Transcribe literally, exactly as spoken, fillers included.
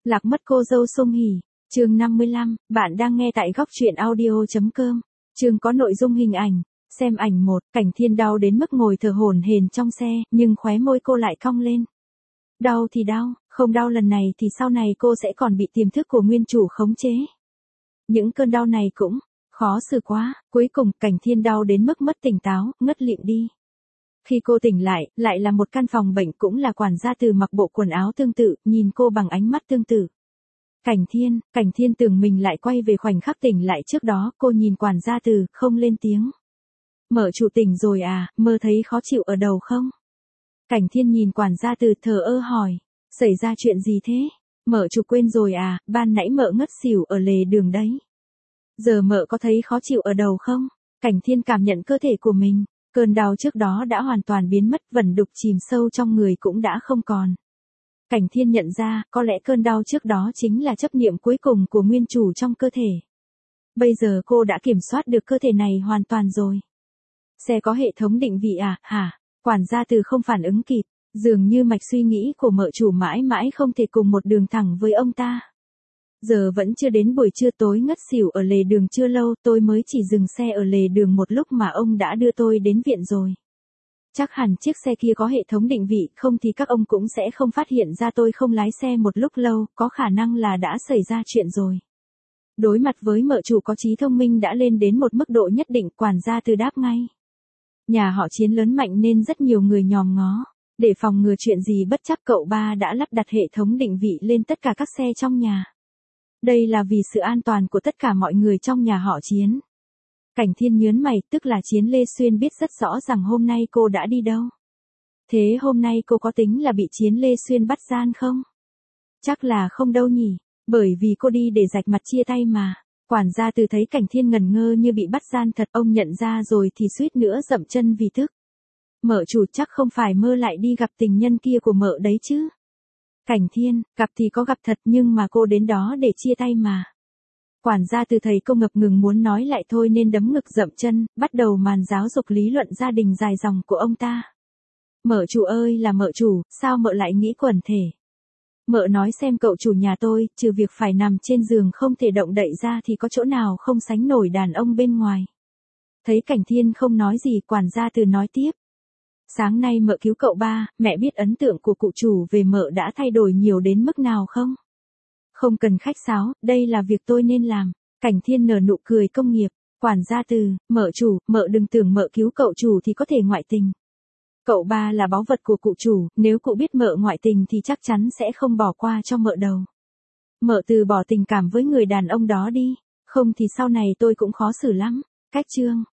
Lạc mất cô dâu Song Hỷ, chương năm mươi lăm, bạn đang nghe tại góc truyện audio.com. Chương có nội dung hình ảnh, xem ảnh một, Cảnh Thiên đau đến mức ngồi thở hổn hển trong xe, nhưng khóe môi cô lại cong lên. Đau thì đau, không đau lần này thì sau này cô sẽ còn bị tiềm thức của nguyên chủ khống chế. Những cơn đau này cũng khó xử quá, cuối cùng Cảnh Thiên đau đến mức mất tỉnh táo, ngất lịm đi. Khi cô tỉnh lại, lại là một căn phòng bệnh, cũng là quản gia Từ mặc bộ quần áo tương tự, nhìn cô bằng ánh mắt tương tự. Cảnh Thiên, Cảnh Thiên tưởng mình lại quay về khoảnh khắc tỉnh lại trước đó, cô nhìn quản gia Từ, không lên tiếng. Mợ chủ tỉnh rồi à, mơ thấy khó chịu ở đầu không? Cảnh Thiên nhìn quản gia Từ thờ ơ hỏi, xảy ra chuyện gì thế? Mợ chủ quên rồi à, ban nãy mợ ngất xỉu ở lề đường đấy. Giờ mợ có thấy khó chịu ở đầu không? Cảnh Thiên cảm nhận cơ thể của mình. Cơn đau trước đó đã hoàn toàn biến mất, vẩn đục chìm sâu trong người cũng đã không còn. Cảnh Thiên nhận ra, có lẽ cơn đau trước đó chính là chấp niệm cuối cùng của nguyên chủ trong cơ thể. Bây giờ cô đã kiểm soát được cơ thể này hoàn toàn rồi. Xe có hệ thống định vị à, hả? Quản gia Từ không phản ứng kịp, dường như mạch suy nghĩ của mợ chủ mãi mãi không thể cùng một đường thẳng với ông ta. Giờ vẫn chưa đến buổi trưa, tối ngất xỉu ở lề đường chưa lâu, tôi mới chỉ dừng xe ở lề đường một lúc mà ông đã đưa tôi đến viện rồi. Chắc hẳn chiếc xe kia có hệ thống định vị, không thì các ông cũng sẽ không phát hiện ra tôi không lái xe một lúc lâu, có khả năng là đã xảy ra chuyện rồi. Đối mặt với mợ chủ có trí thông minh đã lên đến một mức độ nhất định, quản gia Từ đáp ngay. Nhà họ Chiến lớn mạnh nên rất nhiều người nhòm ngó. Để phòng ngừa chuyện gì bất trắc, cậu ba đã lắp đặt hệ thống định vị lên tất cả các xe trong nhà. Đây là vì sự an toàn của tất cả mọi người trong nhà họ Chiến. Cảnh Thiên nhớn mày, tức là Chiến Lê Xuyên biết rất rõ rằng hôm nay cô đã đi đâu. Thế hôm nay cô có tính là bị Chiến Lê Xuyên bắt gian không? Chắc là không đâu nhỉ, bởi vì cô đi để rạch mặt chia tay mà. Quản gia Từ thấy Cảnh Thiên ngẩn ngơ như bị bắt gian thật, ông nhận ra rồi thì suýt nữa dậm chân vì tức. Mợ chủ chắc không phải mơ lại đi gặp tình nhân kia của mợ đấy chứ? Cảnh Thiên, gặp thì có gặp thật nhưng mà cô đến đó để chia tay mà. Quản gia Từ thấy cô ngập ngừng muốn nói lại thôi nên đấm ngực dậm chân, bắt đầu màn giáo dục lý luận gia đình dài dòng của ông ta. Mợ chủ ơi là mợ chủ, sao mợ lại nghĩ quẩn thể? Mợ nói xem, cậu chủ nhà tôi, trừ việc phải nằm trên giường không thể động đậy ra thì có chỗ nào không sánh nổi đàn ông bên ngoài. Thấy Cảnh Thiên không nói gì, quản gia Từ nói tiếp. Sáng nay mợ cứu cậu ba, mẹ biết ấn tượng của cụ chủ về mợ đã thay đổi nhiều đến mức nào không? Không cần khách sáo, đây là việc tôi nên làm. Cảnh Thiên nở nụ cười công nghiệp. Quản gia Từ, mợ chủ, mợ đừng tưởng mợ cứu cậu chủ thì có thể ngoại tình. Cậu ba là báu vật của cụ chủ, nếu cụ biết mợ ngoại tình thì chắc chắn sẽ không bỏ qua cho mợ đâu. Mợ từ bỏ tình cảm với người đàn ông đó đi, không thì sau này tôi cũng khó xử lắm. Cách chương.